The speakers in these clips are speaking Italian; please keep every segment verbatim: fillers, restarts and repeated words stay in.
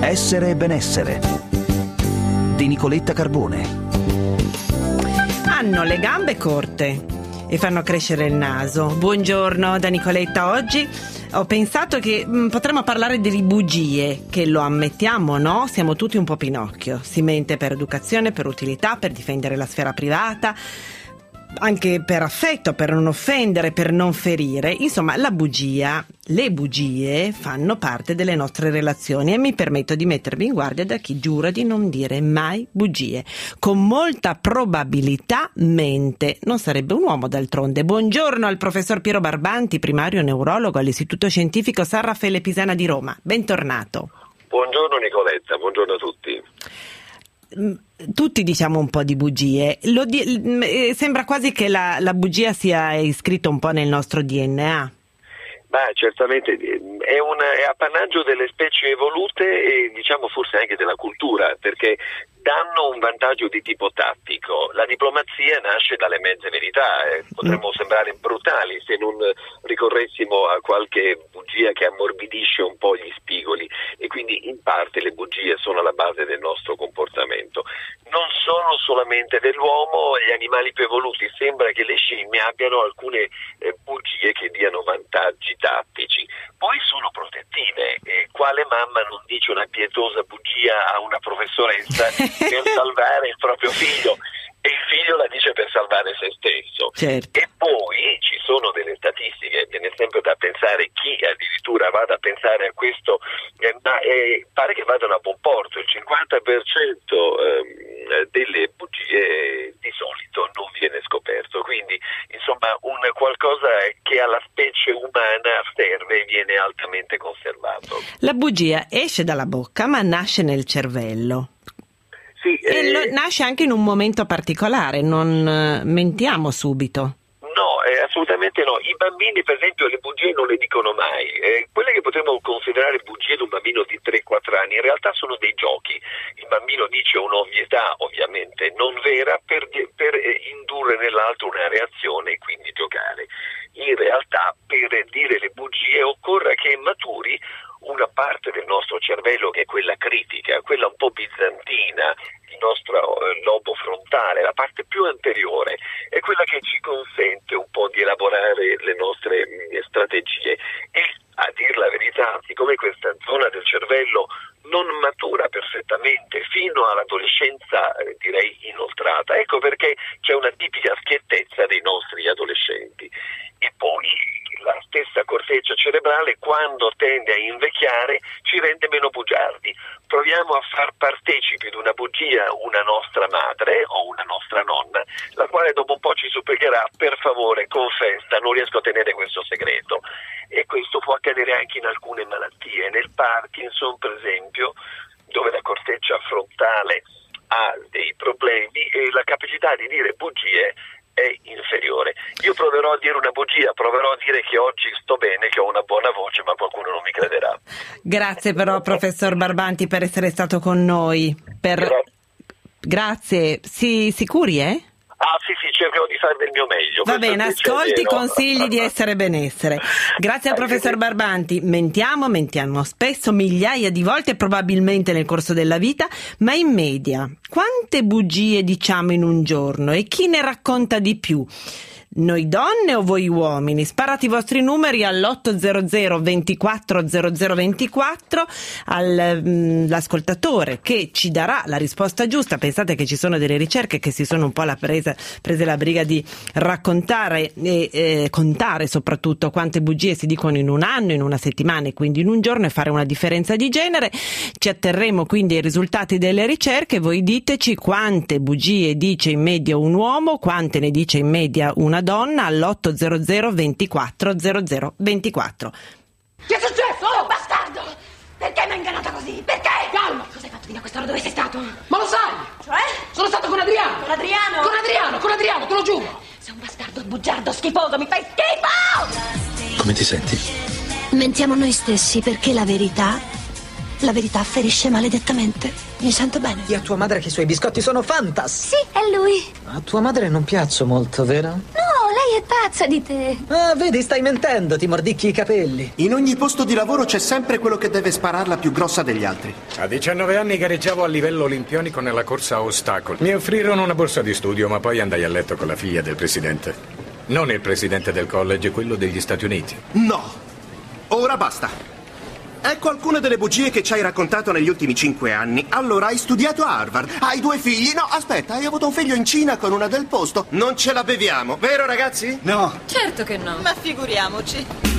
Essere e benessere di Nicoletta Carbone. Hanno le gambe corte e fanno crescere il naso. Buongiorno da Nicoletta. Oggi ho pensato che mh, potremmo parlare delle bugie, che lo ammettiamo, no? Siamo tutti un po' Pinocchio. Si mente per educazione, per utilità, per difendere la sfera privata, anche per affetto, per non offendere, per non ferire. Insomma, la bugia, le bugie fanno parte delle nostre relazioni e mi permetto di mettervi in guardia da chi giura di non dire mai bugie. Con molta probabilità mente. Non sarebbe un uomo, d'altronde. Buongiorno al professor Piero Barbanti, primario neurologo all'Istituto Scientifico San Raffaele Pisana di Roma. Bentornato. Buongiorno Nicoletta, buongiorno a tutti. Tutti diciamo un po' di bugie. Lo di- sembra quasi che la, la bugia sia iscritta un po' nel nostro D N A. Beh, certamente è, un, è appannaggio delle specie evolute e diciamo forse anche della cultura, perché danno un vantaggio di tipo tattico. La diplomazia nasce dalle mezze verità, eh. potremmo sembrare brutali se non ricorressimo a qualche bugia che ammorbidisce un po' gli spigoli, e quindi in parte le bugie sono alla base del nostro comportamento. Non sono solamente dell'uomo, gli animali più evoluti sembra che le scimmie abbiano alcune eh, bugie che diano vantaggi tattici. Poi sono protettive, e quale mamma non dice una pietosa bugia a una professoressa per salvare il proprio figlio, e il figlio la dice per salvare se stesso. Certo. E poi ci sono delle statistiche, viene sempre da pensare chi addirittura vada a pensare a questo, eh, ma eh, pare che vadano a buon porto. Il cinquanta per cento eh, delle bugie di solito non viene scoperto, quindi insomma un qualcosa che alla specie umana serve e viene altamente conservato. La bugia esce dalla bocca ma nasce nel cervello. Sì, e eh, lo, nasce anche in un momento particolare, non eh, mentiamo subito. No, eh, assolutamente no. I bambini, per esempio, le bugie non le dicono mai. Eh, quelle che potremmo considerare bugie di un bambino di tre quattro anni in realtà sono dei giochi. Il bambino dice un'ovvietà, ovviamente non vera, per, per eh, indurre nell'altro una reazione e quindi giocare. In realtà, per dire le bugie occorre che maturi una parte del nostro cervello che è quella critica, quella un po' bizantina, il nostro eh, lobo frontale, la parte più anteriore, è quella che ci consente un po' di elaborare le nostre mh, strategie. E a dir la verità, siccome questa zona del cervello non matura perfettamente fino all'adolescenza, eh, direi inoltrata, ecco perché c'è una tipica schiettezza dei nostri adolescenti. E poi la stessa corteccia cerebrale, quando tende a invecchiare, ci rende meno bugiardi. Proviamo a far partecipi di una bugia una nostra madre o una nostra nonna, la quale dopo un po' ci supplicherà: per favore confessa, non riesco a tenere questo segreto. E questo può accadere anche in alcune malattie. Nel Parkinson, per esempio, dove la corteccia frontale ha dei problemi e la capacità di dire bugie è inferiore. Io proverò a dire una bugia, proverò a dire che oggi sto bene, che ho una buona voce, ma qualcuno non mi crederà. Grazie però, professor Barbanti, per essere stato con noi. Per... Gra- Grazie. Si, sicuri, eh? Ah sì sì, cercherò di fare del mio meglio. Va Questo bene, invece ascolti i no. consigli di essere benessere. Grazie al professor Barbanti. Mentiamo, mentiamo spesso, migliaia di volte, probabilmente nel corso della vita, ma in media quante bugie diciamo in un giorno e chi ne racconta di più? Noi donne o voi uomini? Sparate i vostri numeri all'otto zero zero ventiquattro zero zero ventiquattro all'ascoltatore che ci darà la risposta giusta. Pensate che ci sono delle ricerche che si sono un po' la presa, prese la briga di raccontare e eh, contare soprattutto quante bugie si dicono in un anno, in una settimana e quindi in un giorno, e fare una differenza di genere. Ci atterremo quindi ai risultati delle ricerche. Voi diteci quante bugie dice in media un uomo, quante ne dice in media una donna, all'otto zero zero ventiquattro zero zero ventiquattro. Che è successo? Oh, bastardo! Perché mi hai ingannata così? Perché? Calma! Cosa hai fatto fino a quest'ora? Dove sei stato? Ma lo sai? Cioè? Sono stato con Adriano! Con Adriano? Con Adriano, con Adriano, te lo giuro! Sei un bastardo bugiardo schifoso, mi fai schifo! Come ti senti? Mentiamo noi stessi perché la verità, la verità ferisce maledettamente. Mi sento bene. Di a tua madre che i suoi biscotti sono fantastici. Sì, è lui. A tua madre non piaccio molto, vero? No, lei Lei è pazza di te. Ah, vedi, stai mentendo, ti mordicchi i capelli. In ogni posto di lavoro c'è sempre quello che deve spararla più grossa degli altri. A diciannove anni gareggiavo a livello olimpionico nella corsa a ostacoli. Mi offrirono una borsa di studio, ma poi andai a letto con la figlia del presidente. Non il presidente del college, quello degli Stati Uniti. No, ora basta. Ecco alcune delle bugie che ci hai raccontato negli ultimi cinque anni. Allora, hai studiato a Harvard, hai due figli. No, aspetta, hai avuto un figlio in Cina con una del posto. Non ce la beviamo, vero ragazzi? No. Certo che no. Ma figuriamoci.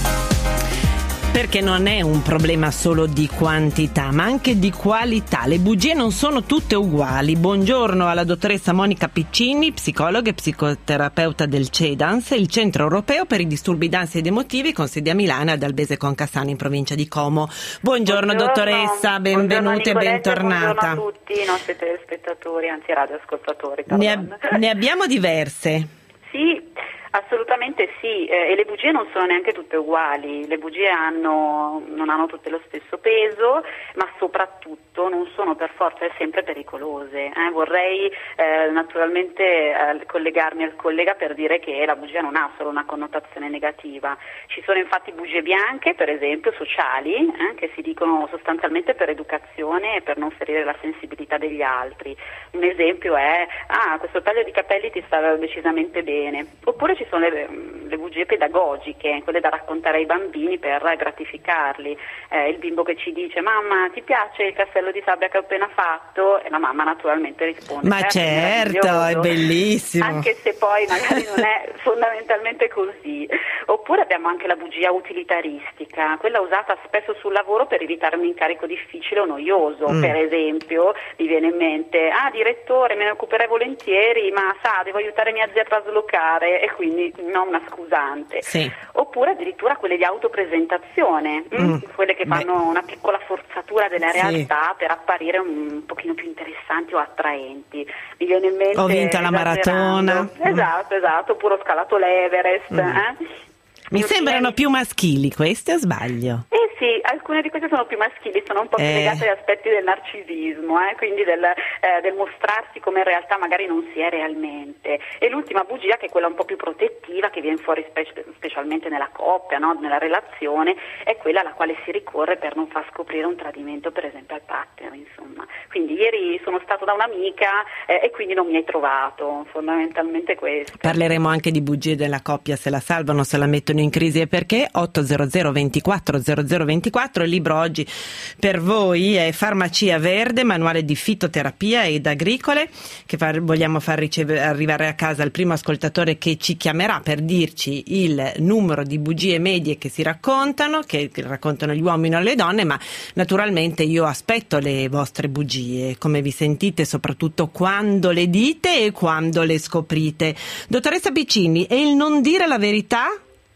Perché non è un problema solo di quantità, ma anche di qualità. Le bugie non sono tutte uguali. Buongiorno alla dottoressa Monica Piccini, psicologa e psicoterapeuta del CEDANS, il Centro Europeo per i Disturbi d'Ansia ed Emotivi, con sede a Milano e ad Albese con Cassano in provincia di Como. Buongiorno, buongiorno dottoressa, benvenuta e bentornata. Buongiorno a tutti i nostri telespettatori, anzi radioascoltatori. Ne, ab- ne abbiamo diverse. Sì. Assolutamente sì, eh, e le bugie non sono neanche tutte uguali, le bugie hanno, non hanno tutte lo stesso peso, ma soprattutto non sono per forza sempre pericolose. Eh. Vorrei eh, naturalmente eh, collegarmi al collega per dire che la bugia non ha solo una connotazione negativa. Ci sono infatti bugie bianche, per esempio sociali, eh, che si dicono sostanzialmente per educazione e per non ferire la sensibilità degli altri. Un esempio è, ah, questo taglio di capelli ti sta decisamente bene, oppure ci sono le, le bugie pedagogiche, quelle da raccontare ai bambini per gratificarli. Eh, il bimbo che ci dice: mamma, ti piace il castello di sabbia che ho appena fatto? E la mamma naturalmente risponde: ma certo, è, è bellissimo, anche se poi magari non è fondamentalmente così. Oppure abbiamo anche la bugia utilitaristica, quella usata spesso sul lavoro per evitare un incarico difficile o noioso. Mm. Per esempio, mi viene in mente: ah, direttore, me ne occuperei volentieri, ma sa, devo aiutare mia zia a traslocare, e quindi non una scusante. Sì. Oppure addirittura quelle di autopresentazione, mm. quelle che fanno Beh. una piccola forzatura della realtà, sì, per apparire un pochino più interessanti o attraenti. Mi viene in mente: ho vinto la maratona. Esatto, mm. esatto, oppure ho scalato l'Everest. Mm. Eh? Mi Io sembrano più maschili queste, o sbaglio? Eh sì, alcune di queste sono più maschili, sono un po' più eh. legate agli aspetti del narcisismo, eh, quindi del, eh, del mostrarsi come in realtà magari non si è realmente. E l'ultima bugia, che è quella un po' più protettiva, che viene fuori spe- specialmente nella coppia, no? Nella relazione, è quella alla quale si ricorre per non far scoprire un tradimento, per esempio al partner, insomma. Quindi ieri sono stato da un'amica eh, e quindi non mi hai trovato, fondamentalmente questo. Parleremo anche di bugie della coppia, se la salvano, se la mettono in crisi e perché. Ottocento ventiquattro zero zero ventiquattro. Il libro oggi per voi è Farmacia Verde, manuale di fitoterapia ed agricole, che far, vogliamo far ricevere, arrivare a casa al primo ascoltatore che ci chiamerà per dirci il numero di bugie medie che si raccontano, che raccontano gli uomini o le donne, ma naturalmente io aspetto le vostre bugie, come vi sentite, soprattutto quando le dite e quando le scoprite. Dottoressa Piccini, è il non dire la verità?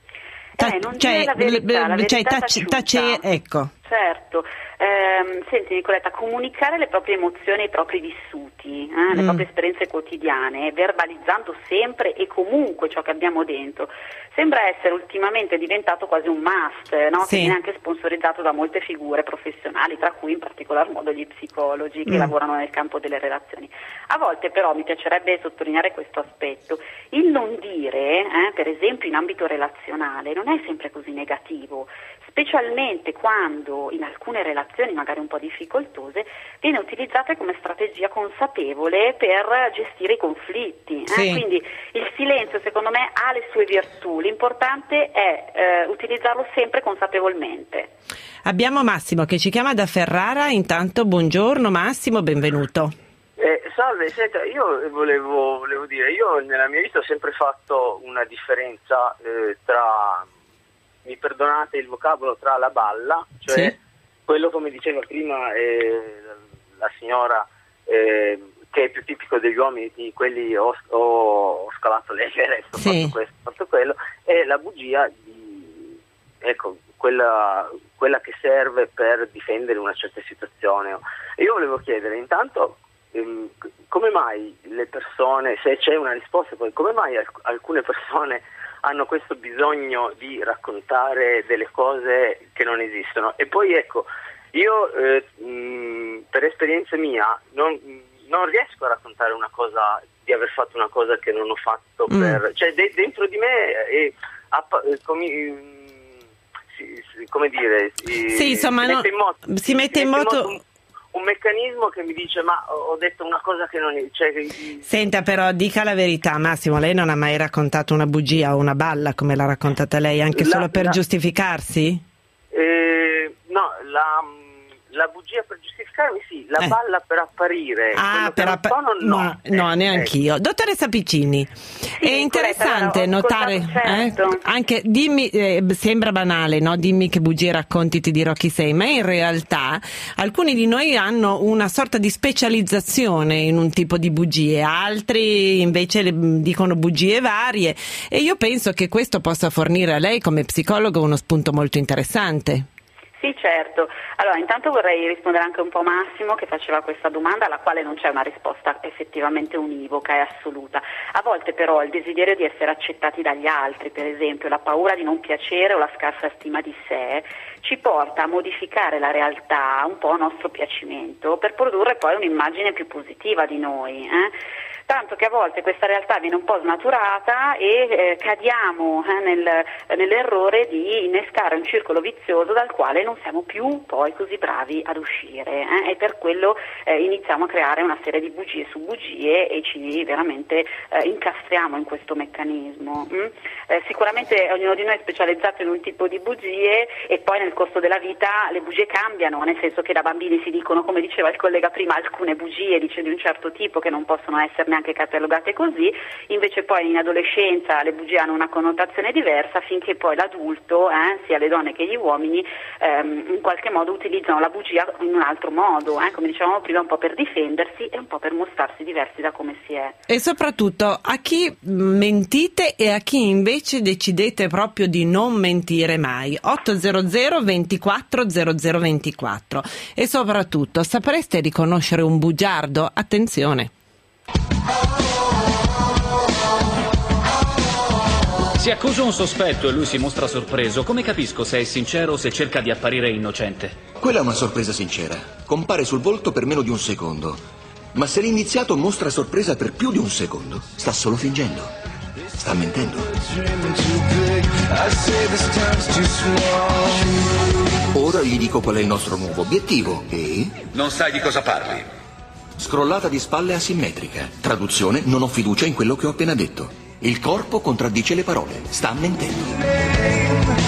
Ta- eh, non cioè, dire la verità, la verità cioè, tace, tace, ecco. Certo. Eh, senti Nicoletta, comunicare le proprie emozioni e i propri vissuti, eh, le mm. proprie esperienze quotidiane, verbalizzando sempre e comunque ciò che abbiamo dentro, sembra essere ultimamente diventato quasi un must, no? Sì. Che viene anche sponsorizzato da molte figure professionali, tra cui in particolar modo gli psicologi che mm. lavorano nel campo delle relazioni. A volte però mi piacerebbe sottolineare questo aspetto: il non dire, eh, per esempio in ambito relazionale, non è sempre così negativo, specialmente quando in alcune relazioni magari un po' difficoltose viene utilizzata come strategia consapevole per gestire i conflitti. Eh? Sì. Quindi il silenzio, secondo me, ha le sue virtù, l'importante è eh, utilizzarlo sempre consapevolmente. Abbiamo Massimo che ci chiama da Ferrara. Intanto buongiorno Massimo, benvenuto. Eh, salve, senta, io volevo, volevo dire, io nella mia vita ho sempre fatto una differenza eh, tra, mi perdonate il vocabolo, tra la balla, cioè sì, quello, come diceva prima eh, la signora, eh, che è più tipico degli uomini, di quelli ho, ho, ho scalato l'Everest, ho sì, fatto questo, ho fatto quello, e la bugia di, ecco, quella, quella che serve per difendere una certa situazione. E io volevo chiedere intanto ehm, come mai le persone, se c'è una risposta, poi come mai alc- alcune persone hanno questo bisogno di raccontare delle cose che non esistono. E poi ecco, io eh, mh, per esperienza mia non, non riesco a raccontare una cosa, di aver fatto una cosa che non ho fatto Mm. per... Cioè de- dentro di me è, app- come, si- si- come dire... Si, Sì, insomma, si no, mette in moto, si mette in moto- un, un meccanismo che mi dice ma ho detto una cosa che non è... Cioè, che- Senta, però, dica la verità, Massimo, lei non ha mai raccontato una bugia o una balla come l'ha raccontata lei, anche La- solo per la- giustificarsi? Eh, no, la, la bugia per giustificarmi sì, la Eh. balla per apparire. Ah, quello che per non appa- sono, no. no, no, Eh, neanch'io. Dottoressa Piccini, è interessante Nicoletta, allora, ho notare, ascoltato, eh, anche, dimmi, eh, sembra banale, no? Dimmi che bugie racconti, ti dirò chi sei, ma in realtà alcuni di noi hanno una sorta di specializzazione in un tipo di bugie, altri invece le- dicono bugie varie, e io penso che questo possa fornire a lei come psicologo uno spunto molto interessante. Sì, certo. Allora, intanto vorrei rispondere anche un po' a Massimo che faceva questa domanda alla quale non c'è una risposta effettivamente univoca e assoluta. A volte però il desiderio di essere accettati dagli altri, per esempio la paura di non piacere o la scarsa stima di sé, ci porta a modificare la realtà un po' a nostro piacimento per produrre poi un'immagine più positiva di noi. Eh? Tanto che a volte questa realtà viene un po' snaturata e eh, cadiamo eh, nel, nell'errore di innescare un circolo vizioso dal quale non siamo più poi così bravi ad uscire eh, e per quello eh, iniziamo a creare una serie di bugie su bugie e ci veramente eh, incastriamo in questo meccanismo. Mm? Eh, sicuramente ognuno di noi è specializzato in un tipo di bugie e poi nel corso della vita le bugie cambiano, nel senso che da bambini si dicono, come diceva il collega prima, alcune bugie dice di un certo tipo che non possono essere neanche catalogate così, invece poi in adolescenza le bugie hanno una connotazione diversa finché poi l'adulto, eh, sia le donne che gli uomini, ehm, in qualche modo utilizzano la bugia in un altro modo, eh, come dicevamo prima, un po' per difendersi e un po' per mostrarsi diversi da come si è. E soprattutto a chi mentite e a chi invece decidete proprio di non mentire mai. ottocento ventiquattro zero zero ventiquattro. E soprattutto, sapreste riconoscere un bugiardo? Attenzione. Si accusa un sospetto e lui si mostra sorpreso. Come capisco se è sincero o se cerca di apparire innocente? Quella è una sorpresa sincera. Compare sul volto per meno di un secondo. Ma se l'indiziato mostra sorpresa per più di un secondo, sta solo fingendo. Sta mentendo. Ora gli dico qual è il nostro nuovo obiettivo e... Non sai di cosa parli. Scrollata di spalle asimmetrica. Traduzione: non ho fiducia in quello che ho appena detto. Il corpo contraddice le parole. Sta mentendo.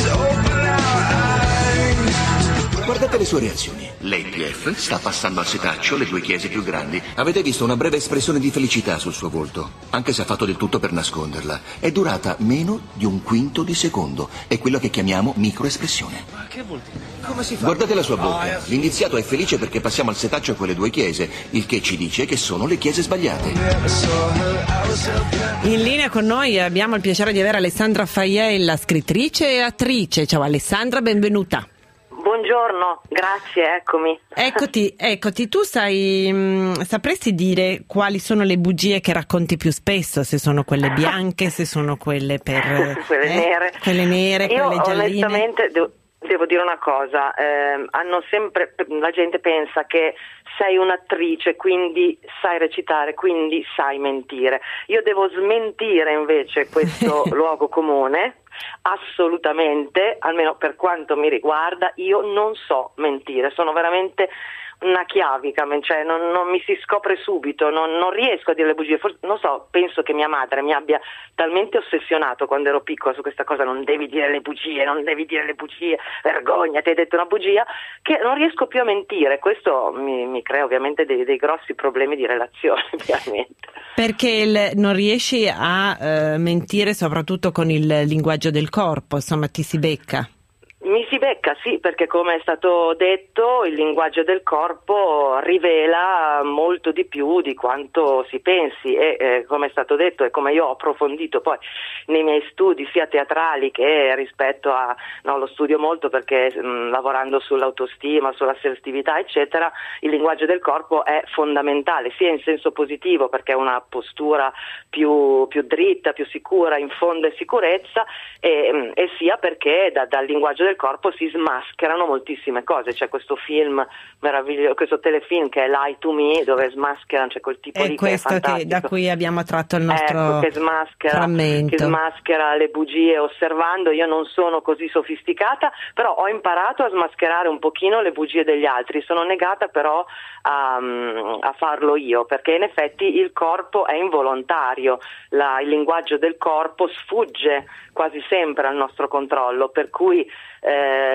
Guardate le sue reazioni. L'A P F sta passando al setaccio le due chiese più grandi. Avete visto una breve espressione di felicità sul suo volto, anche se ha fatto del tutto per nasconderla. È durata meno di un quinto di secondo. È quello che chiamiamo microespressione. Ma che vuol dire? Come si fa? Guardate la sua bocca. L'indiziato è felice perché passiamo al setaccio quelle due chiese, il che ci dice che sono le chiese sbagliate. In linea con noi abbiamo il piacere di avere Alessandra Faiella, scrittrice e attrice. Ciao Alessandra, benvenuta. Buongiorno, grazie, eccomi. Eccoti, eccoti, tu sai, mh, sapresti dire quali sono le bugie che racconti più spesso, se sono quelle bianche, se sono quelle per quelle eh, nere. Quelle nere, Io quelle gialline. onestamente devo, devo dire una cosa, eh, hanno sempre, la gente pensa che sei un'attrice, quindi sai recitare, quindi sai mentire. Io devo smentire invece questo luogo comune. Assolutamente, almeno per quanto mi riguarda, io non so mentire, sono veramente una chiavica, cioè non, non mi si scopre subito, non, non riesco a dire le bugie. Forse, non so, penso che mia madre mi abbia talmente ossessionato quando ero piccola su questa cosa: non devi dire le bugie, non devi dire le bugie, vergogna, ti hai detto una bugia, che non riesco più a mentire. Questo mi, mi crea ovviamente dei, dei grossi problemi di relazione, ovviamente. Perché il, non riesci a eh, mentire soprattutto con il linguaggio del corpo, insomma ti si becca. Mi si becca, sì, perché come è stato detto il linguaggio del corpo rivela molto di più di quanto si pensi e eh, come è stato detto e come io ho approfondito poi nei miei studi sia teatrali che rispetto a, no, lo studio molto perché mh, lavorando sull'autostima, sull'assertività eccetera, il linguaggio del corpo è fondamentale sia in senso positivo perché è una postura più, più dritta, più sicura, infonde sicurezza e, e sia perché da, dal linguaggio del corpo si smascherano moltissime cose. C'è questo film meraviglioso, questo telefilm che è Lie to Me, dove smascherano, c'è quel tipo è lì questo che è che fantastico. da cui abbiamo tratto il nostro ecco, che smaschera, frammento. che smaschera le bugie osservando. Io non sono così sofisticata, però ho imparato a smascherare un pochino le bugie degli altri. Sono negata però a, a farlo io, perché in effetti il corpo è involontario, la, il linguaggio del corpo sfugge quasi sempre al nostro controllo, per cui eh,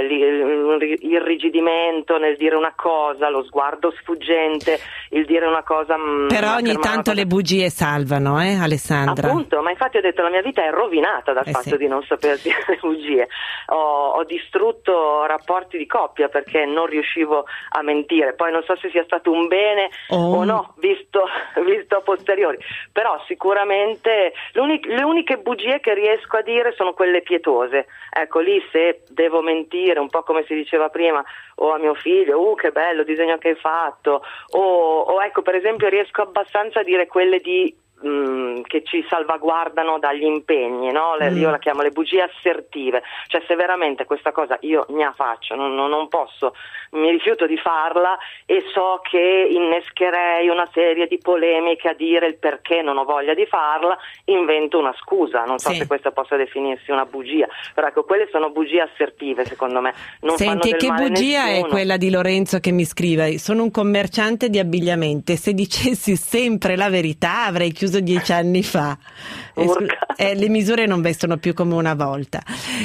il irrigidimento nel dire una cosa, lo sguardo sfuggente, il dire una cosa però ogni tanto cosa... le bugie salvano, eh Alessandra? Appunto, ma infatti ho detto la mia vita è rovinata dal eh fatto sì. di non saper dire le bugie. Ho, ho distrutto rapporti di coppia perché non riuscivo a mentire, poi non so se sia stato un bene oh. o no, visto, visto a posteriori, però sicuramente le uniche bugie che riesco a dire sono quelle pietose. Ecco, lì se devo mentire, un po' come si diceva prima, o a mio figlio, uh che bello disegno che hai fatto, o, o ecco, per esempio riesco abbastanza a dire quelle di mh, che ci salvaguardano dagli impegni, no? Le, mm. Io la chiamo le bugie assertive, cioè se veramente questa cosa io ne faccio, non, non, non posso, mi rifiuto di farla e so che innescherei una serie di polemiche a dire il perché non ho voglia di farla, invento una scusa, non so sì. se questa possa definirsi una bugia, però ecco, quelle sono bugie assertive secondo me. Non Senti, fanno del che male bugia nessuno. È quella di Lorenzo che mi scrive: sono un commerciante di abbigliamento e se dicessi sempre la verità avrei chiuso dieci anni fa. Eh, eh, le misure non vestono più come una volta.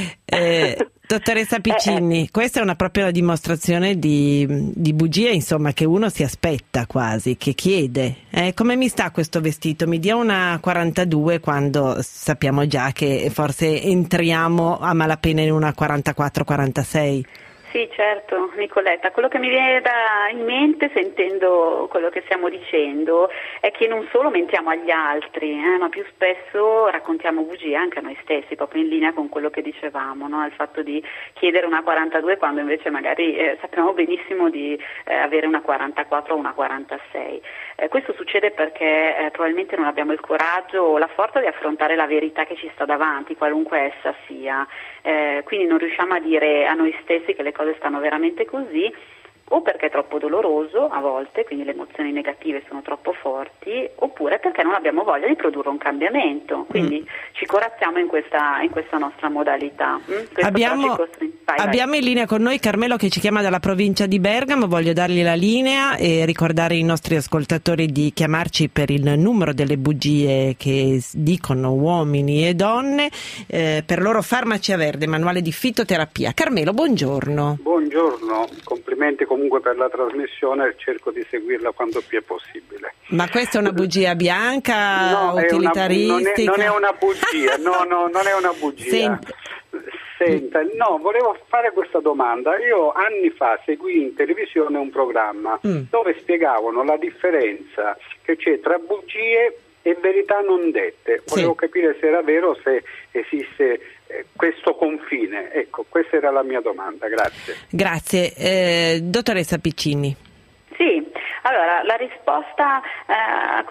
Eh, dottoressa Piccini, eh, questa è una propria una dimostrazione di, di bugia, insomma, che uno si aspetta quasi, che chiede. Eh, come mi sta questo vestito? Mi dia una quarantadue quando sappiamo già che forse entriamo a malapena in una quarantaquattro quarantasei. Sì, certo, Nicoletta. Quello che mi viene da in mente sentendo quello che stiamo dicendo è che non solo mentiamo agli altri, eh, ma più spesso raccontiamo bugie anche a noi stessi, proprio in linea con quello che dicevamo, no? Il fatto di chiedere una quarantadue quando invece magari eh, sappiamo benissimo di eh, avere una quarantaquattro o una quarantasei. Eh, questo succede perché eh, probabilmente non abbiamo il coraggio o la forza di affrontare la verità che ci sta davanti, qualunque essa sia. Eh, quindi non riusciamo a dire a noi stessi che le cose stanno veramente così, o perché è troppo doloroso a volte, quindi le emozioni negative sono troppo forti, oppure perché non abbiamo voglia di produrre un cambiamento, quindi mm. ci corazziamo in questa, in questa nostra modalità. Mm? Abbiamo, vai, abbiamo vai. in linea con noi Carmelo che ci chiama dalla provincia di Bergamo, voglio dargli la linea e ricordare ai nostri ascoltatori di chiamarci per il numero delle bugie che dicono uomini e donne, eh, per loro Farmacia Verde, manuale di fitoterapia. Carmelo, buongiorno. Buongiorno, complimenti comunque per la trasmissione, cerco di seguirla quanto più è possibile. Ma questa è una bugia bianca, no, utilitaristica? È una, non, è, non è una bugia, no, no, non è una bugia. Senta. Senta, no, volevo fare questa domanda. Io anni fa seguì in televisione un programma mm. dove spiegavano la differenza che c'è tra bugie e verità non dette. Volevo sì. capire se era vero, se esiste eh, questo confine. Ecco, questa era la mia domanda. Grazie. Grazie. Eh, dottoressa Piccini. Sì, allora la risposta eh, a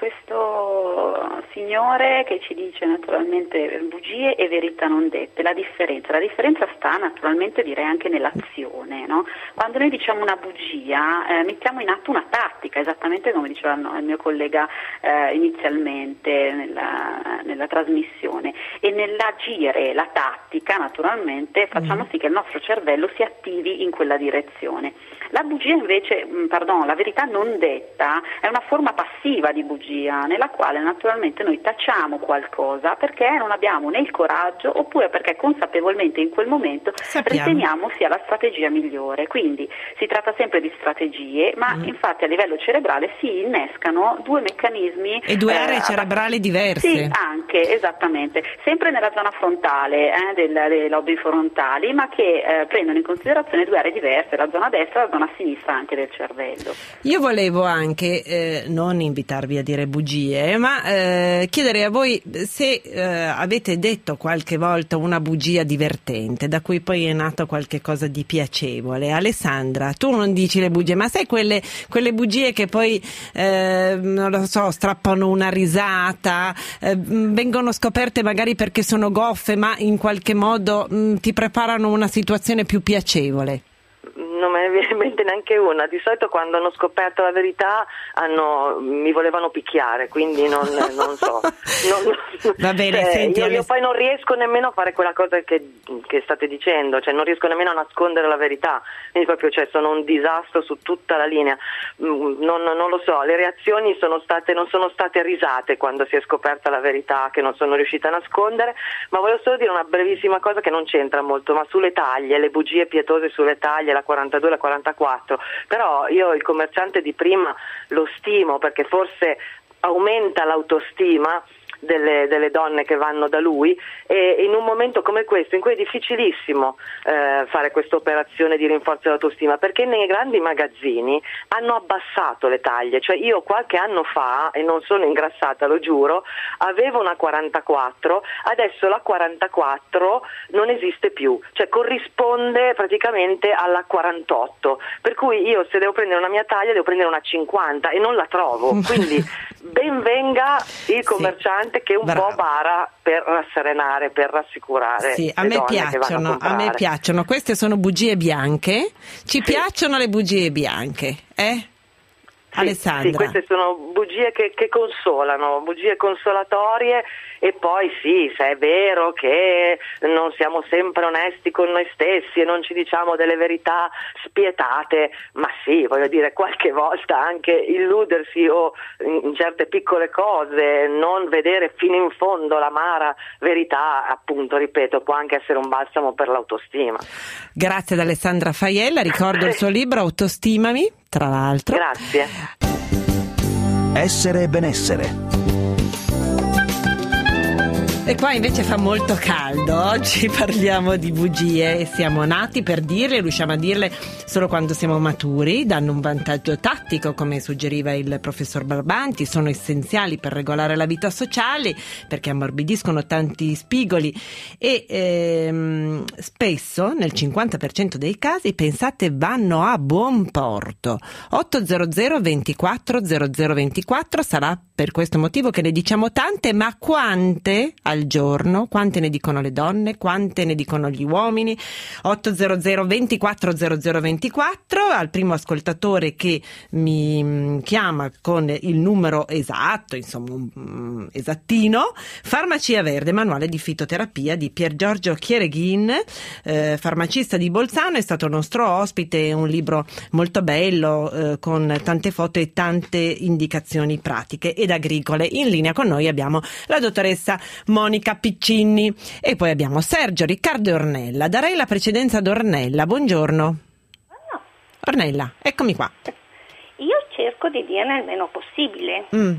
questo signore che ci dice naturalmente bugie e verità non dette, la differenza, la differenza sta naturalmente direi anche nell'azione, no? Quando noi diciamo una bugia eh, mettiamo in atto una tattica, esattamente come diceva il mio collega eh, inizialmente nella, nella trasmissione, e nell'agire la tattica naturalmente facciamo sì che il nostro cervello si attivi in quella direzione. La bugia invece, mh, pardon, la verità non detta è una forma passiva di bugia nella quale naturalmente noi tacciamo qualcosa perché non abbiamo né il coraggio oppure perché consapevolmente in quel momento Sappiamo. riteniamo sia la strategia migliore. Quindi si tratta sempre di strategie, ma mm. infatti a livello cerebrale si innescano due meccanismi e due aree eh, cerebrali diverse. Sì, anche, esattamente, sempre nella zona frontale eh, del, dei lobi frontali, ma che eh, prendono in considerazione due aree diverse, la zona destra e la zona a sinistra anche del cervello. Io volevo volevo anche eh, non invitarvi a dire bugie, ma eh, chiedere a voi se eh, avete detto qualche volta una bugia divertente, da cui poi è nato qualche cosa di piacevole. Alessandra, tu non dici le bugie, ma sai quelle, quelle bugie che poi eh, non lo so, strappano una risata, eh, vengono scoperte magari perché sono goffe, ma in qualche modo mh, ti preparano una situazione più piacevole? Non me ne viene in mente neanche una. Di solito quando hanno scoperto la verità hanno, mi volevano picchiare, quindi non, non so. Non, Va bene, cioè, senti, io, Aless- io poi non riesco nemmeno a fare quella cosa che, che state dicendo, cioè non riesco nemmeno a nascondere la verità. Quindi proprio, cioè, sono un disastro su tutta la linea. Non, non lo so, le reazioni sono state, non sono state risate quando si è scoperta la verità che non sono riuscita a nascondere, ma volevo solo dire una brevissima cosa che non c'entra molto, ma sulle taglie, le bugie pietose sulle taglie, la quarantadue e la quarantaquattro, però io il commerciante di prima lo stimo perché forse aumenta l'autostima delle, delle donne che vanno da lui, e in un momento come questo in cui è difficilissimo eh, fare questa operazione di rinforzo dell'autostima, perché nei grandi magazzini hanno abbassato le taglie, cioè io qualche anno fa, e non sono ingrassata, lo giuro, avevo una quarantaquattro, adesso la quarantaquattro non esiste più, cioè corrisponde praticamente alla quarantotto, per cui io se devo prendere una mia taglia devo prendere una cinquanta e non la trovo, quindi ben venga il commerciante sì, che un bravo. po' bara per rasserenare, per rassicurare. Sì, a le me donne piacciono, che vanno a a me piacciono. Queste sono bugie bianche. Ci sì. piacciono le bugie bianche, eh? Sì, Alessandra. Sì, queste sono bugie che, che consolano, bugie consolatorie, e poi sì, se è vero che non siamo sempre onesti con noi stessi e non ci diciamo delle verità spietate, ma sì, voglio dire, qualche volta anche illudersi o in certe piccole cose, non vedere fino in fondo l'amara verità, appunto, ripeto, può anche essere un balsamo per l'autostima. Grazie ad Alessandra Faiella, ricordo il suo libro Autostimami, tra l'altro. Grazie. Essere benessere. E qua invece fa molto caldo. Oggi parliamo di bugie. Siamo nati per dirle, riusciamo a dirle solo quando siamo maturi, danno un vantaggio tattico, come suggeriva il professor Barbanti, sono essenziali per regolare la vita sociale, perché ammorbidiscono tanti spigoli e ehm, spesso, nel cinquanta per cento dei casi, pensate, vanno a buon porto. otto zero zero ventiquattro zero zero ventiquattro sarà per questo motivo che ne diciamo tante, ma quante al giorno? Quante ne dicono le donne? Quante ne dicono gli uomini? otto zero zero ventiquattro zero zero ventiquattro, al primo ascoltatore che mi chiama con il numero esatto, insomma um, esattino. Farmacia Verde, manuale di fitoterapia di Pier Giorgio Chiereghin, eh, farmacista di Bolzano, è stato nostro ospite, un libro molto bello eh, con tante foto e tante indicazioni pratiche ed agricole. In linea con noi abbiamo la dottoressa Monica Piccini e poi abbiamo Sergio Riccardo e Ornella. Darei la precedenza ad Ornella. Buongiorno. No. Ornella, eccomi qua. Io cerco di dirne il meno possibile. Mm.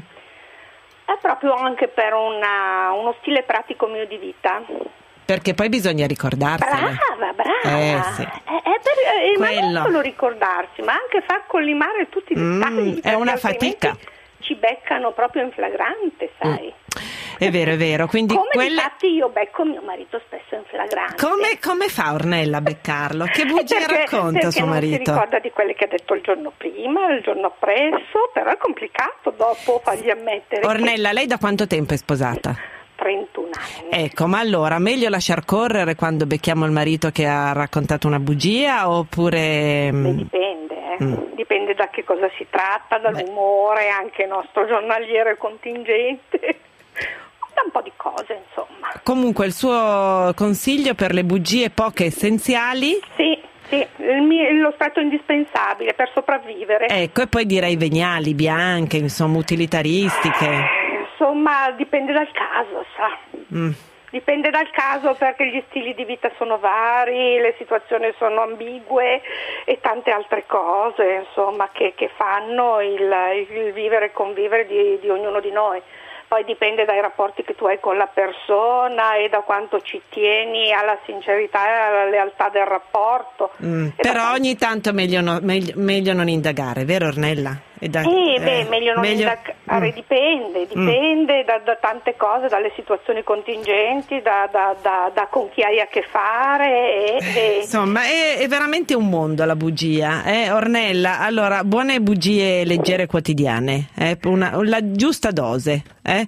È proprio anche per una, uno stile pratico mio di vita. Perché poi bisogna ricordarsene. Brava, brava. Eh, sì. È, è per, eh, ma non Quello. solo ricordarsi, ma anche far collimare tutti i dettagli. Mm, è una fatica. Ci beccano proprio in flagrante, sai. Mm. È vero, è vero. Quindi come quelle... infatti io becco mio marito spesso in flagrante. Come, come fa Ornella a beccarlo? Che bugie perché, racconta perché suo non marito? Si ricorda di quelle che ha detto il giorno prima, il giorno appresso, però è complicato dopo fargli ammettere. Ornella, che... lei da quanto tempo è sposata? trentuno anni. Ecco, ma allora meglio lasciar correre quando becchiamo il marito che ha raccontato una bugia oppure... Beh, dipende, eh. mm. dipende da che cosa si tratta, dall'umore, Beh. anche nostro giornaliero e contingente, da un po' di cose, insomma. Comunque il suo consiglio per le bugie poche essenziali? Sì. Sì, il mio, lo stato indispensabile per sopravvivere. Ecco, e poi direi veniali, bianche, insomma, utilitaristiche. Eh, insomma, dipende dal caso, sa. Mm. Dipende dal caso, perché gli stili di vita sono vari, le situazioni sono ambigue e tante altre cose, insomma, che, che fanno il, il vivere e convivere di, di ognuno di noi. Poi dipende dai rapporti che tu hai con la persona e da quanto ci tieni alla sincerità e alla lealtà del rapporto. Mm, però ogni tanto meglio, no, meglio, meglio non indagare, vero Ornella? E da, eh, eh, beh, meglio non meglio... indagare, mm. dipende, dipende mm. da, da tante cose, dalle situazioni contingenti, da, da, da, da con chi hai a che fare. E, e... Insomma, è, è veramente un mondo la bugia. Eh? Ornella, allora, buone bugie leggere quotidiane, eh? una, la giusta dose. Eh?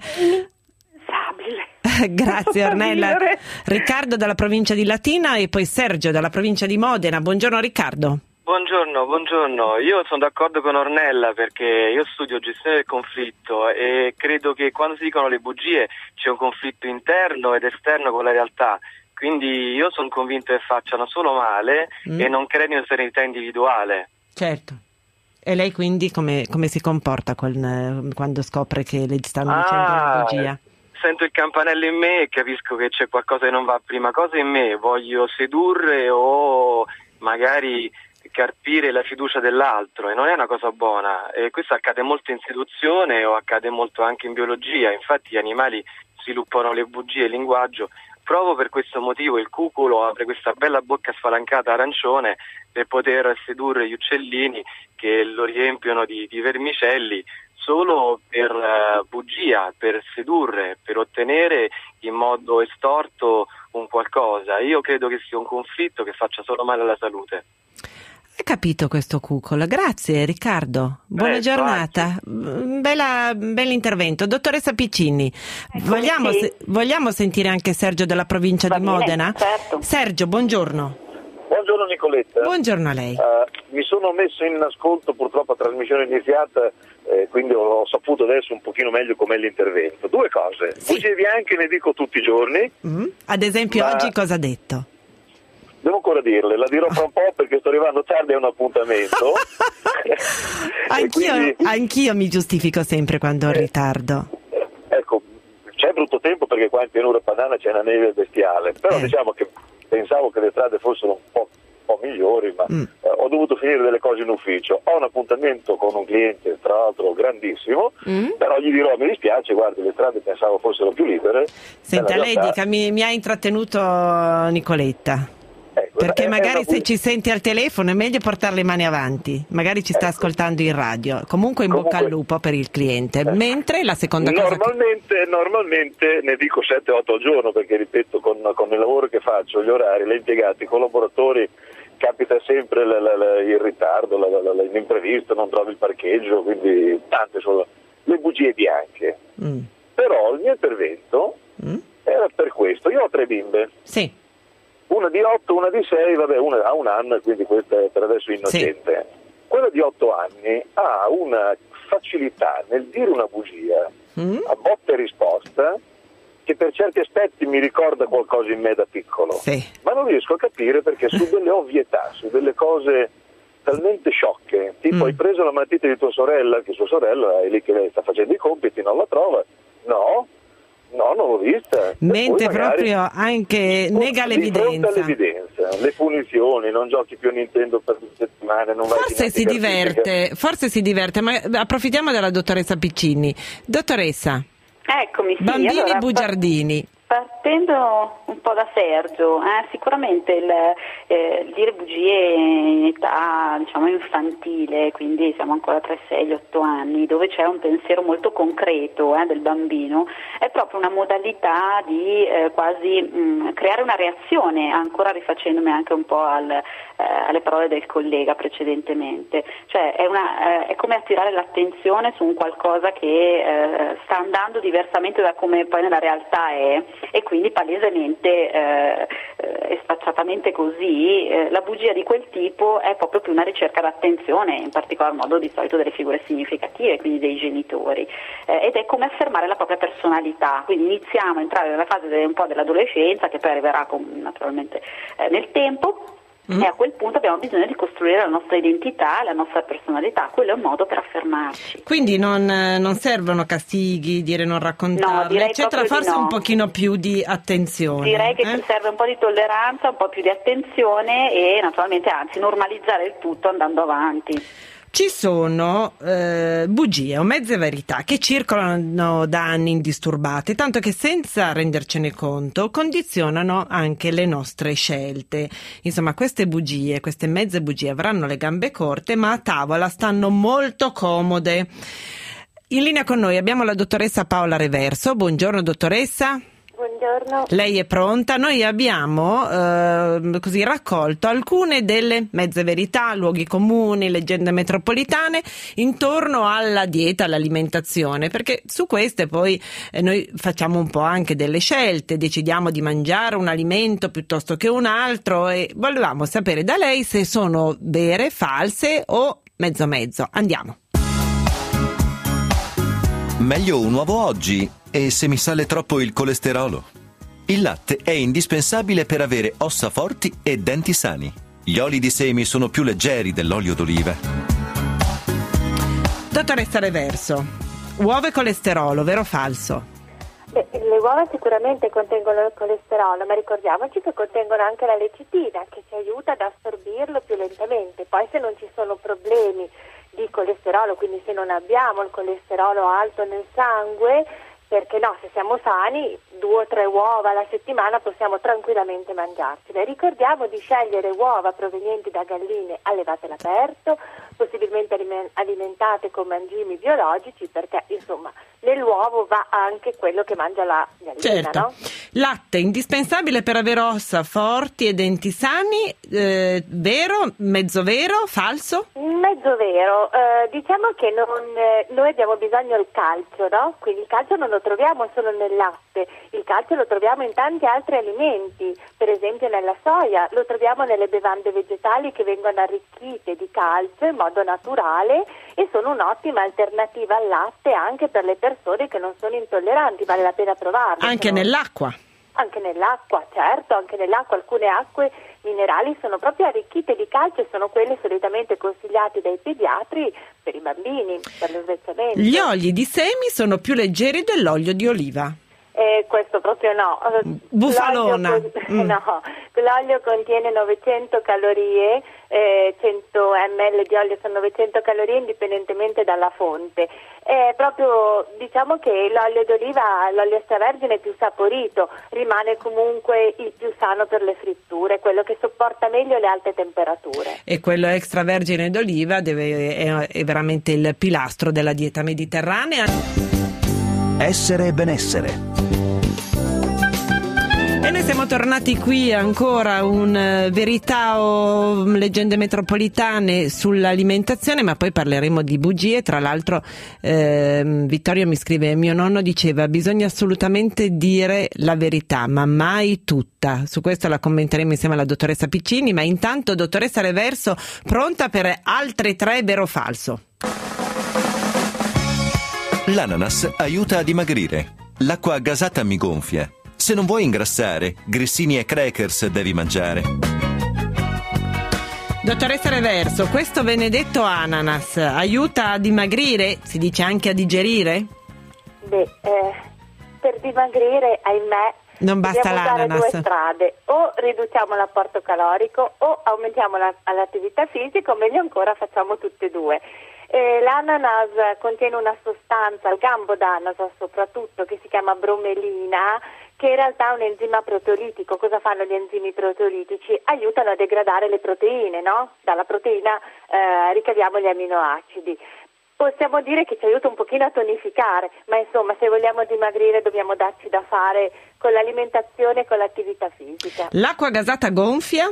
Grazie Ornella. Riccardo dalla provincia di Latina e poi Sergio dalla provincia di Modena. Buongiorno Riccardo. Buongiorno, buongiorno. Io sono d'accordo con Ornella perché io studio gestione del conflitto e credo che quando si dicono le bugie c'è un conflitto interno ed esterno con la realtà. Quindi io sono convinto che facciano solo male mm. e non creino serenità individuale. Certo. E lei quindi come, come si comporta con, quando scopre che le stanno ah, dicendo una bugia? Sento il campanello in me e capisco che c'è qualcosa che non va. Prima cosa in me, voglio sedurre o magari carpire la fiducia dell'altro e non è una cosa buona. E questo accade molto in seduzione o accade molto anche in biologia. Infatti gli animali sviluppano le bugie e il linguaggio. Proprio per questo motivo il cuculo apre questa bella bocca spalancata arancione per poter sedurre gli uccellini che lo riempiono di, di vermicelli solo per uh, bugia, per sedurre, per ottenere in modo estorto un qualcosa. Io credo che sia un conflitto che faccia solo male alla salute. Hai capito questo cucolo? Grazie Riccardo, buona eh, giornata. Bella, bell'intervento. Dottoressa Piccini, ecco, vogliamo, sì. se, vogliamo sentire anche Sergio della provincia Va di bene, Modena? Certo. Sergio, buongiorno. Buongiorno Nicoletta. Buongiorno a lei. Uh, mi sono messo in ascolto purtroppo a trasmissione iniziata, eh, quindi ho saputo adesso un pochino meglio com'è l'intervento. Due cose, sì. Bugie bianche ne dico tutti i giorni. Mm. Ad esempio ma... oggi cosa ha detto? Devo ancora dirle, la dirò fra un po' perché sto arrivando tardi a un appuntamento. anch'io, quindi... anch'io mi giustifico sempre quando ho eh, ritardo. Ecco, c'è brutto tempo perché qua in pianura padana c'è una neve bestiale, però eh. diciamo che pensavo che le strade fossero un po', un po' migliori, ma mm. eh, ho dovuto finire delle cose in ufficio. Ho un appuntamento con un cliente, tra l'altro grandissimo, mm. però gli dirò, mi dispiace, guardi, le strade pensavo fossero più libere. Senta, lei realtà... dica, mi, mi ha intrattenuto Nicoletta. Ecco, perché è, magari è se bu- ci senti al telefono è meglio portare le mani avanti, magari ci sta ecco. ascoltando in radio. Comunque in Comunque, bocca al lupo per il cliente. Eh. Mentre la seconda normalmente, cosa che... normalmente ne dico sette otto al giorno perché ripeto con, con il lavoro che faccio, gli orari, le impiegati, i collaboratori capita sempre la, la, la, il ritardo, la, la, la, l'imprevisto, non trovi il parcheggio, quindi tante sono le bugie bianche. Mm. Però il mio intervento mm. era per questo. Io ho tre bimbe. Sì. Una di otto, una di sei, vabbè, una ha un anno e quindi questa è per adesso innocente. Sì. Quella di otto anni ha una facilità nel dire una bugia mm. a botta e risposta che per certi aspetti mi ricorda qualcosa in me da piccolo, sì. ma non riesco a capire perché su delle ovvietà, su delle cose talmente sciocche, tipo mm. hai preso la matita di tua sorella, che sua sorella è lì che lei sta facendo i compiti, non la trova, no, no, non l'ho vista. Mente proprio anche nega l'evidenza. l'evidenza, le punizioni, non giochi più a Nintendo per due settimane, non vai forse si diverte, forse si diverte, ma approfittiamo della dottoressa Piccini. Dottoressa, eccomi, sì, bambini allora, bugiardini. Partendo un po' da Sergio, eh, sicuramente il, eh, il dire bugie in età diciamo infantile, quindi siamo ancora tra i sei e gli otto anni, dove c'è un pensiero molto concreto eh, del bambino, è proprio una modalità di eh, quasi mh, creare una reazione, ancora rifacendomi anche un po' al, eh, alle parole del collega precedentemente, cioè è, una, eh, è come attirare l'attenzione su un qualcosa che eh, sta andando diversamente da come poi nella realtà è. E quindi palesemente eh, e sfacciatamente così eh, la bugia di quel tipo è proprio più una ricerca d'attenzione, in particolar modo di solito delle figure significative, quindi dei genitori, eh, ed è come affermare la propria personalità, quindi iniziamo a entrare nella fase de, un po' dell'adolescenza che poi arriverà con, naturalmente eh, nel tempo. Mm. E a quel punto abbiamo bisogno di costruire la nostra identità, la nostra personalità, quello è un modo per affermarci. Quindi non, non servono castighi, dire non raccontarle, no, eccetera, forse no. Un pochino più di attenzione. Direi che eh? serve un po' di tolleranza, un po' più di attenzione e naturalmente anzi normalizzare il tutto andando avanti. Ci sono eh, bugie o mezze verità che circolano da anni indisturbate, tanto che senza rendercene conto condizionano anche le nostre scelte. Insomma, queste bugie, queste mezze bugie avranno le gambe corte, ma a tavola stanno molto comode. In linea con noi abbiamo la dottoressa Paola Reverso. Buongiorno dottoressa. Buongiorno. Lei è pronta? Noi abbiamo eh, così raccolto alcune delle mezze verità, luoghi comuni, leggende metropolitane intorno alla dieta, all'alimentazione, perché su queste poi eh, noi facciamo un po' anche delle scelte, decidiamo di mangiare un alimento piuttosto che un altro e volevamo sapere da lei se sono vere, false o mezzo mezzo. Andiamo. Meglio un uovo oggi e se mi sale troppo il colesterolo. Il latte è indispensabile per avere ossa forti e denti sani. Gli oli di semi sono più leggeri dell'olio d'oliva. Dottoressa Reverso, uova e colesterolo, vero o falso? Beh, le uova sicuramente contengono il colesterolo, ma ricordiamoci che contengono anche la lecitina, che ci aiuta ad assorbirlo più lentamente. Poi se non ci sono problemi di colesterolo, quindi se non abbiamo il colesterolo alto nel sangue, perché no, se siamo sani, due o tre uova alla settimana possiamo tranquillamente mangiarcele. Ricordiamo di scegliere uova provenienti da galline allevate all'aperto, possibilmente alimentate con mangimi biologici, perché insomma nell'uovo va anche quello che mangia la gallina, certo. No? Latte indispensabile per avere ossa forti e denti sani, eh, vero, mezzo vero, falso? Mezzo vero, eh, diciamo che non, eh, noi abbiamo bisogno del calcio, no? Quindi il calcio non lo troviamo solo nel latte, il calcio lo troviamo in tanti altri alimenti, per esempio nella soia, lo troviamo nelle bevande vegetali che vengono arricchite di calcio in modo naturale e sono un'ottima alternativa al latte anche per le persone che non sono intolleranti, vale la pena provarlo. Anche sono... nell'acqua? Anche nell'acqua, certo, anche nell'acqua alcune acque minerali sono proprio arricchite di calcio e sono quelle solitamente consigliate dai pediatri per i bambini, per lo svezzamento. Gli oli di semi sono più leggeri dell'olio di oliva? Eh, questo proprio no. Bufalona. L'olio, con... mm. no. L'olio contiene novecento calorie, eh, cento millilitri di olio sono novecento calorie indipendentemente dalla fonte. È proprio, diciamo che l'olio d'oliva, l'olio extravergine è più saporito, rimane comunque il più sano per le fritture, quello che sopporta meglio le alte temperature. E quello extravergine d'oliva deve, è, è veramente il pilastro della dieta mediterranea. Essere e benessere. E noi siamo tornati qui ancora un uh, verità o leggende metropolitane sull'alimentazione, ma poi parleremo di bugie. Tra l'altro eh, Vittorio mi scrive: mio nonno diceva bisogna assolutamente dire la verità, ma mai tutta. Su questo la commenteremo insieme alla dottoressa Piccini, ma intanto dottoressa Reverso, pronta per altre tre vero o falso? L'ananas aiuta a dimagrire. L'acqua gasata mi gonfia. Se non vuoi ingrassare, grissini e crackers devi mangiare. Dottoressa Reverso, questo benedetto ananas aiuta a dimagrire? Si dice anche a digerire? Beh, eh, per dimagrire, ahimè, non basta dobbiamo usare l'ananas. due strade: o riduciamo l'apporto calorico o aumentiamo la, l'attività fisica, o meglio ancora facciamo tutte e due. Eh, l'ananas contiene una sostanza, il gambo d'ananas soprattutto, che si chiama bromelina, che in realtà è un enzima proteolitico. Cosa fanno gli enzimi proteolitici? Aiutano a degradare le proteine, no? Dalla proteina eh, ricaviamo gli aminoacidi. Possiamo dire che ci aiuta un pochino a tonificare, ma insomma se vogliamo dimagrire dobbiamo darci da fare con l'alimentazione e con l'attività fisica. L'acqua gasata gonfia?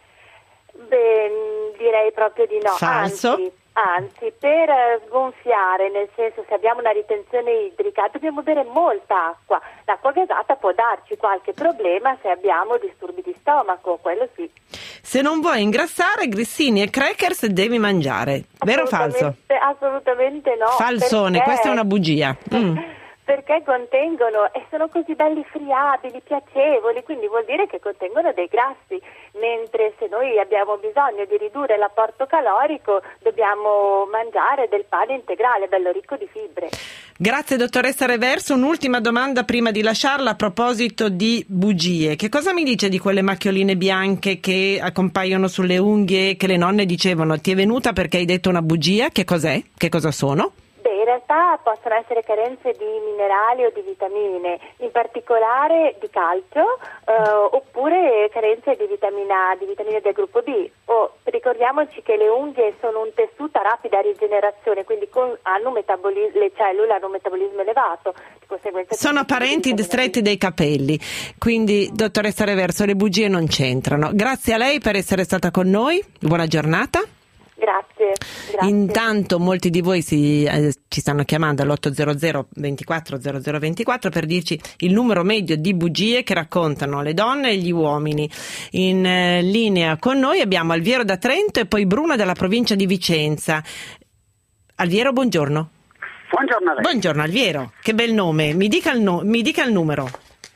Beh, direi proprio di no. Falso. Anzi, Anzi, per sgonfiare, nel senso se abbiamo una ritenzione idrica, dobbiamo bere molta acqua. L'acqua gasata può darci qualche problema se abbiamo disturbi di stomaco, quello sì. Se non vuoi ingrassare, grissini e crackers devi mangiare. Vero o falso? Assolutamente no. Falsone, perché... questa è una bugia. Mm. perché contengono e sono così belli friabili, piacevoli, quindi vuol dire che contengono dei grassi, mentre se noi abbiamo bisogno di ridurre l'apporto calorico dobbiamo mangiare del pane integrale, bello ricco di fibre. Grazie dottoressa Reverso. Un'ultima domanda prima di lasciarla a proposito di bugie. Che cosa mi dice di quelle macchioline bianche che compaiono sulle unghie, che le nonne dicevano ti è venuta perché hai detto una bugia? Che cos'è? Che cosa sono? Beh, in realtà possono essere carenze di minerali o di vitamine, in particolare di calcio, eh, oppure carenze di vitamina, di vitamine del gruppo B. Oh, ricordiamoci che le unghie sono un tessuto a rapida rigenerazione, quindi con, hanno un metabolismo, le cellule hanno un metabolismo elevato. Di conseguenza sono parenti stretti dei capelli, quindi dottoressa Reverso le bugie non c'entrano. Grazie a lei per essere stata con noi, buona giornata. Grazie, grazie. Intanto molti di voi si, eh, ci stanno chiamando all'otto zero zero ventiquattro zero zero ventiquattro per dirci il numero medio di bugie che raccontano le donne e gli uomini. In eh, linea con noi abbiamo Alviero da Trento e poi Bruna dalla provincia di Vicenza. Alviero, buongiorno. Buongiorno a lei. Buongiorno Alviero, che bel nome. Mi dica il, no, mi dica il numero.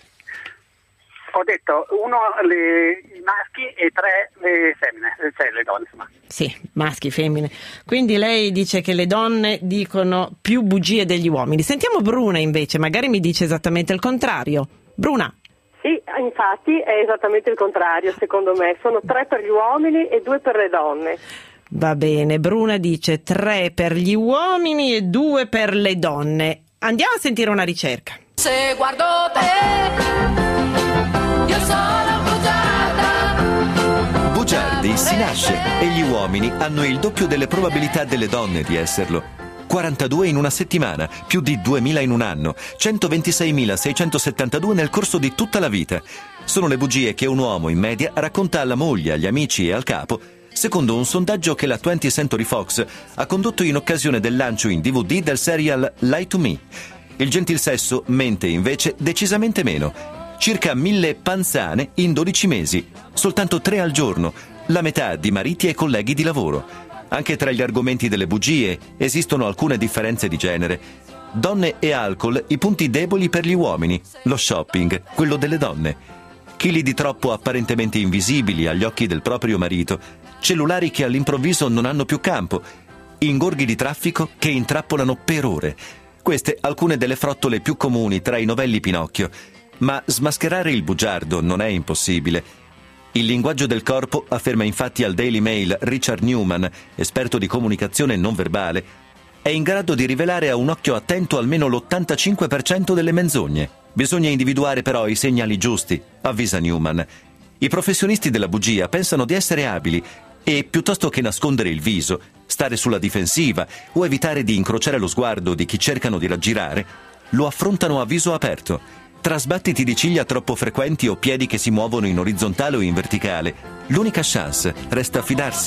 Ho detto uno le, i maschi e tre le femmine, cioè le donne insomma. Sì, maschi, femmine. Quindi lei dice che le donne dicono più bugie degli uomini. Sentiamo Bruna invece, magari mi dice esattamente il contrario. Bruna. Sì, infatti è esattamente il contrario secondo me. Sono tre per gli uomini e due per le donne. Va bene, Bruna dice tre per gli uomini e due per le donne. Andiamo a sentire una ricerca. Se guardo te io sono bugiarda. Bugiardi si nasce e gli uomini hanno il doppio delle probabilità delle donne di esserlo. quarantadue in una settimana, più di duemila in un anno, centoventiseimilaseicentosettantadue nel corso di tutta la vita. Sono le bugie che un uomo in media racconta alla moglie, agli amici e al capo, secondo un sondaggio che la twentieth Century Fox ha condotto in occasione del lancio in D V D del serial Lie to Me. Il gentilsesso mente invece decisamente meno. Circa mille panzane in dodici mesi, soltanto tre al giorno, la metà di mariti e colleghi di lavoro. Anche tra gli argomenti delle bugie esistono alcune differenze di genere. Donne e alcol, i punti deboli per gli uomini, lo shopping, quello delle donne. Chili di troppo apparentemente invisibili agli occhi del proprio marito, cellulari che all'improvviso non hanno più campo, ingorghi di traffico che intrappolano per ore. Queste alcune delle frottole più comuni tra i novelli Pinocchio. Ma smascherare il bugiardo non è impossibile. Il linguaggio del corpo, afferma infatti al Daily Mail Richard Newman, esperto di comunicazione non verbale, è in grado di rivelare a un occhio attento almeno l'ottantacinque per cento delle menzogne. Bisogna individuare però i segnali giusti, avvisa Newman. I professionisti della bugia pensano di essere abili e, piuttosto che nascondere il viso, stare sulla difensiva o evitare di incrociare lo sguardo di chi cercano di raggirare, lo affrontano a viso aperto. Tra sbattiti di ciglia troppo frequenti o piedi che si muovono in orizzontale o in verticale, l'unica chance resta a fidarsi?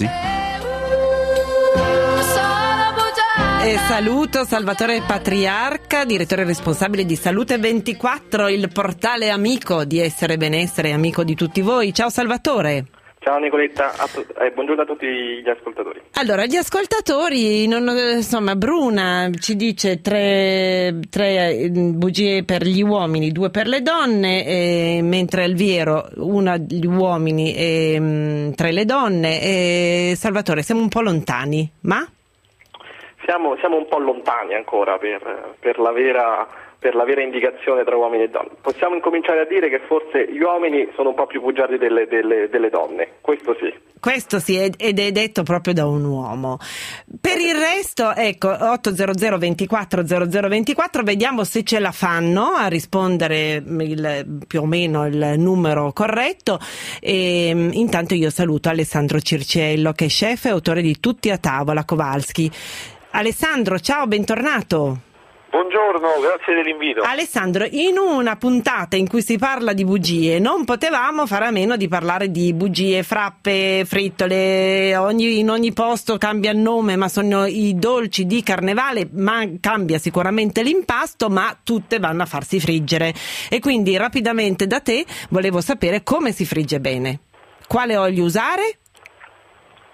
E saluto Salvatore Patriarca, direttore responsabile di Salute ventiquattro, il portale amico di Essere Benessere, amico di tutti voi. Ciao Salvatore. Ciao Nicoletta, a to- eh, buongiorno a tutti gli ascoltatori. Allora, gli ascoltatori, non, insomma, Bruna ci dice tre, tre bugie per gli uomini, due per le donne, eh, mentre Alviero, una gli uomini e mh, tre le donne. E Salvatore, siamo un po' lontani, ma? Siamo, siamo un po' lontani ancora per, per la vera... per la vera indicazione tra uomini e donne. Possiamo incominciare a dire che forse gli uomini sono un po' più bugiardi delle, delle, delle donne, questo sì. Questo sì, ed è detto proprio da un uomo. Per il resto, ecco, otto zero zero ventiquattro zero zero ventiquattro, vediamo se ce la fanno a rispondere il, più o meno il numero corretto. E intanto io saluto Alessandro Circiello, che è chef e autore di Tutti a tavola Kowalski. Alessandro, ciao, bentornato. Buongiorno, grazie dell'invito. Alessandro, in una puntata in cui si parla di bugie non potevamo fare a meno di parlare di bugie, frappe, frittole, ogni, in ogni posto cambia il nome, ma sono i dolci di carnevale, ma cambia sicuramente l'impasto, ma tutte vanno a farsi friggere. E quindi rapidamente da te volevo sapere come si frigge bene. Quale olio usare?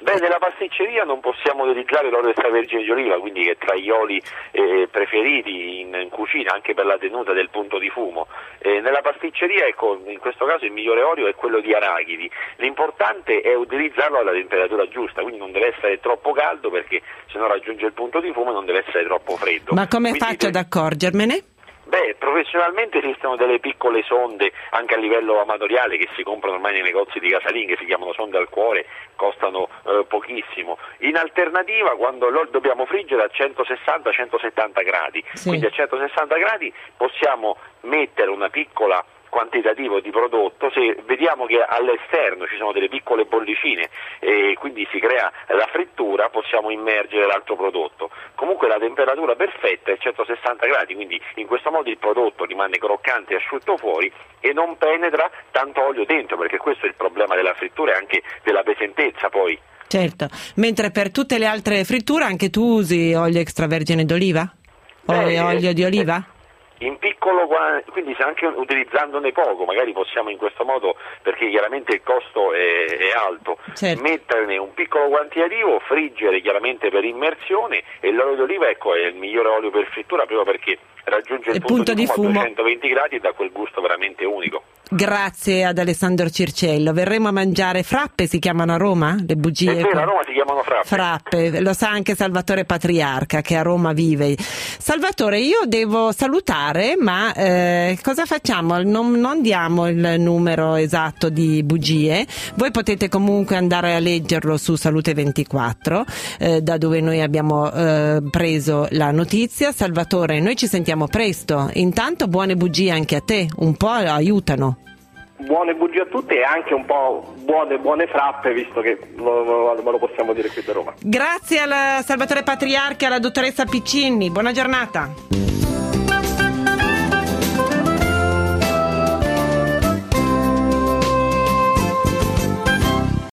Beh, nella pasticceria non possiamo utilizzare l'olio extravergine di oliva, quindi che è tra gli oli eh, preferiti in, in cucina, anche per la tenuta del punto di fumo. Eh, nella pasticceria, ecco, in questo caso il migliore olio è quello di arachidi. L'importante è utilizzarlo alla temperatura giusta, quindi non deve essere troppo caldo perché se no raggiunge il punto di fumo e non deve essere troppo freddo. Ma come quindi faccio te... ad accorgermene? Beh, professionalmente esistono delle piccole sonde anche a livello amatoriale che si comprano ormai nei negozi di casalinghe, si chiamano sonde al cuore, costano eh, pochissimo. In alternativa, quando lo dobbiamo friggere a centosessanta centosettanta gradi, sì. Quindi a centosessanta gradi possiamo mettere una piccola quantitativo di prodotto, se vediamo che all'esterno ci sono delle piccole bollicine e quindi si crea la frittura, possiamo immergere l'altro prodotto. Comunque la temperatura perfetta è centosessanta gradi, quindi in questo modo il prodotto rimane croccante e asciutto fuori e non penetra tanto olio dentro, perché questo è il problema della frittura e anche della pesantezza poi. Certo, mentre per tutte le altre fritture anche tu usi olio extravergine d'oliva? O Beh, olio di oliva? Eh, in piccolo, quindi se anche utilizzandone poco, magari possiamo in questo modo, perché chiaramente il costo è, è alto, certo. metterne un piccolo quantitativo, friggere chiaramente per immersione, e l'olio d'oliva, ecco, è il migliore olio per frittura proprio perché raggiunge il, il punto, punto di fumo, fumo a duecentoventi gradi e dà quel gusto veramente unico. Grazie ad Alessandro Circello. Verremo a mangiare frappe, si chiamano a Roma? Le bugie? È vero, a Roma si chiamano frappe. Frappe, lo sa anche Salvatore Patriarca che a Roma vive. Salvatore, io devo salutare, ma eh, cosa facciamo? Non, non diamo il numero esatto di bugie. Voi potete comunque andare a leggerlo su Salute ventiquattro, eh, da dove noi abbiamo eh, preso la notizia. Salvatore, noi ci sentiamo presto. Intanto buone bugie anche a te, un po' aiutano. Buone bugie a tutti e anche un po' buone buone frappe, visto che lo, lo, lo possiamo dire qui da Roma. Grazie al Salvatore Patriarca e alla dottoressa Piccini, buona giornata.